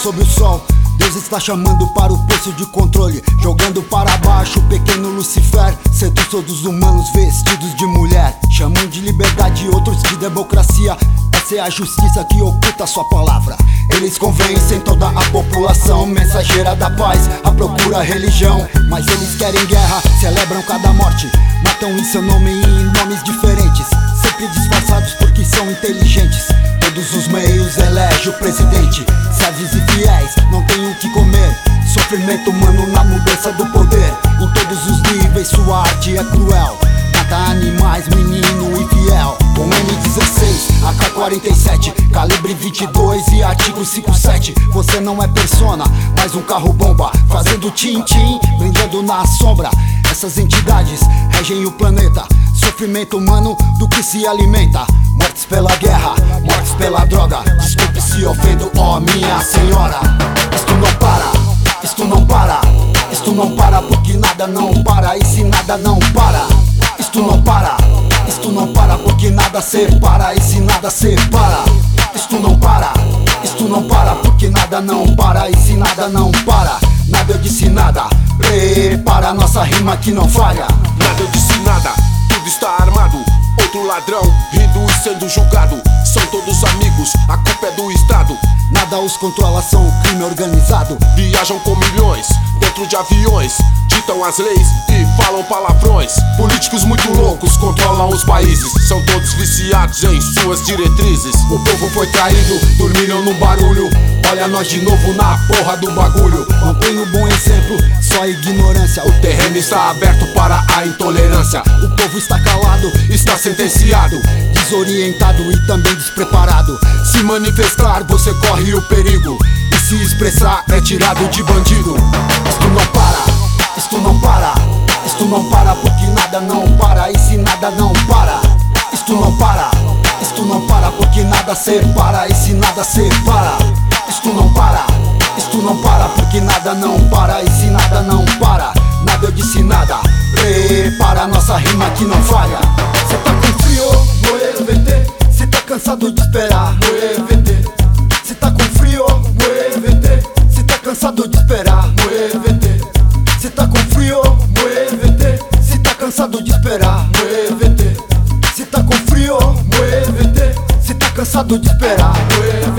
sob o sol. Deus está chamando para o poço de controle, jogando para baixo o pequeno Lucifer. Seduz todos os humanos vestidos de mulher. Chamam de liberdade, outros de democracia. Essa é a justiça que oculta sua palavra. Eles convencem toda a população, mensageira da paz, a procura religião. Mas eles querem guerra, celebram cada morte, matam em seu nome e em nomes diferentes, sempre disfarçados porque são inteligentes. Todos os meios elege o presidente, servos e fiéis não têm o que comer. Sofrimento humano na mudança do poder, em todos os níveis sua arte é cruel. Mata animais, menino infiel, com M16, AK-47, calibre 22 e artigo 57. Você não é persona, mas um carro bomba, fazendo tim-tim, brilhando na sombra. Essas entidades regem o planeta, sofrimento humano do que se alimenta. Mortes pela guerra, mortes pela droga. Desculpe se ofendo, ó minha senhora. Isto não para, isto não para, isto não para, porque nada não para. E se nada não para, isto não para, isto não para, porque nada separa. E se nada separa, isto não para, isto não para, porque nada não para. E se nada não para, nada eu disse nada. Prepara nossa rima que não falha. Nada eu disse nada, tudo está armado. Outro ladrão, rindo e sendo julgado. São todos amigos, a culpa é do Estado. Nada os controla, são o crime organizado. Viajam com milhões, dentro de aviões, ditam as leis e falam palavrões. Políticos muito loucos controlam os países, são todos viciados em suas diretrizes. O povo foi traído, dormiram no barulho. Olha nós de novo na porra do bagulho. Não tenho bom exemplo, só ignorância. O terreno está aberto para a intolerância. O povo está calado, está sentenciado, desorientado e também despreparado. Se manifestar você corre o perigo, e se expressar é tirado de bandido. Isto não para, isto não para, isto não para, porque nada não para. E se nada não para, isto não para, isto não para, porque nada separa. E se nada separa, isto não para, isto não para, porque nada não para. E se nada não para, nada eu disse nada. Prepara nossa rima que não falha. Cê tá com frio, muévete. Cê tá cansado de esperar, muévete. Cê tá com frio, muévete. Cê tá cansado de esperar, muévete. Cê tá com frio, muévete. Cê tá cansado de esperar, muévete. Cê tá com frio, muévete. Cê tá cansado de esperar, muévete.